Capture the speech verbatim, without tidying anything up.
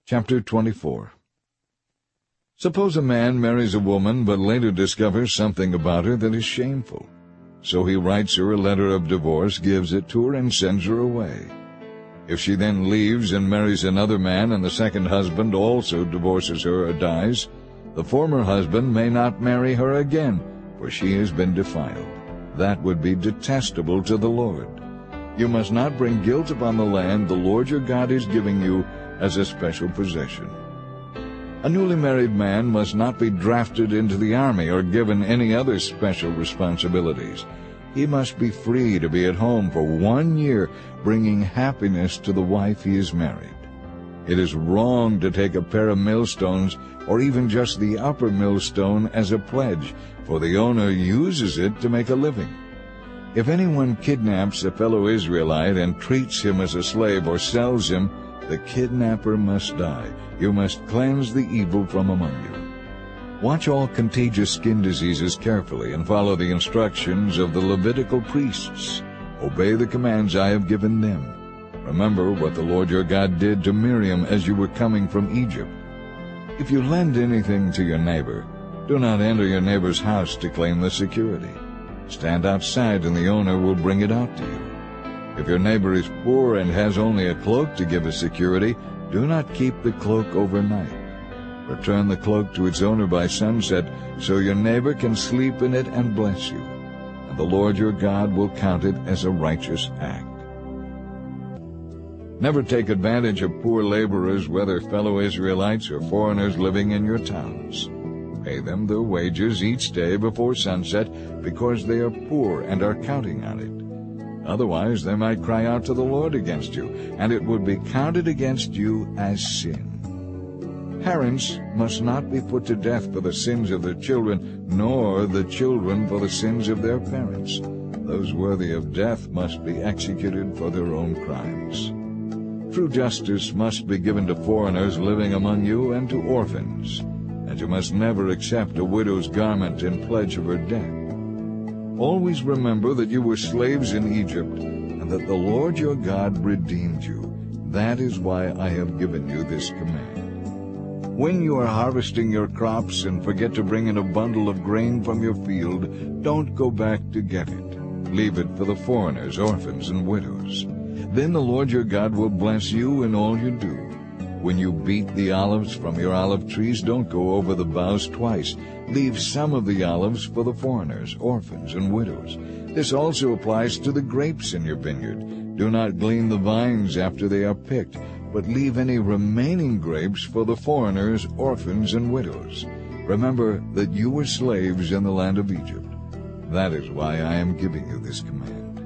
Chapter twenty-four. Suppose a man marries a woman, but later discovers something about her that is shameful. So he writes her a letter of divorce, gives it to her, and sends her away. If she then leaves and marries another man, and the second husband also divorces her or dies, the former husband may not marry her again, for she has been defiled. That would be detestable to the Lord. You must not bring guilt upon the land the Lord your God is giving you as a special possession. A newly married man must not be drafted into the army or given any other special responsibilities. He must be free to be at home for one year, bringing happiness to the wife he is married. It is wrong to take a pair of millstones or even just the upper millstone as a pledge, for the owner uses it to make a living. If anyone kidnaps a fellow Israelite and treats him as a slave or sells him, the kidnapper must die. You must cleanse the evil from among you. Watch all contagious skin diseases carefully and follow the instructions of the Levitical priests. Obey the commands I have given them. Remember what the Lord your God did to Miriam as you were coming from Egypt. If you lend anything to your neighbor, do not enter your neighbor's house to claim the security. Stand outside and the owner will bring it out to you. If your neighbor is poor and has only a cloak to give as security, do not keep the cloak overnight. Return the cloak to its owner by sunset, so your neighbor can sleep in it and bless you. And the Lord your God will count it as a righteous act. Never take advantage of poor laborers, whether fellow Israelites or foreigners living in your towns. Pay them their wages each day before sunset, because they are poor and are counting on it. Otherwise they might cry out to the Lord against you, and it would be counted against you as sin. Parents must not be put to death for the sins of their children, nor the children for the sins of their parents. Those worthy of death must be executed for their own crimes. True justice must be given to foreigners living among you and to orphans, and you must never accept a widow's garment in pledge of her debt. Always remember that you were slaves in Egypt, and that the Lord your God redeemed you. That is why I have given you this command. When you are harvesting your crops and forget to bring in a bundle of grain from your field, don't go back to get it. Leave it for the foreigners, orphans, and widows. Then the Lord your God will bless you in all you do. When you beat the olives from your olive trees, don't go over the boughs twice. Leave some of the olives for the foreigners, orphans, and widows. This also applies to the grapes in your vineyard. Do not glean the vines after they are picked, but leave any remaining grapes for the foreigners, orphans, and widows. Remember that you were slaves in the land of Egypt. That is why I am giving you this command.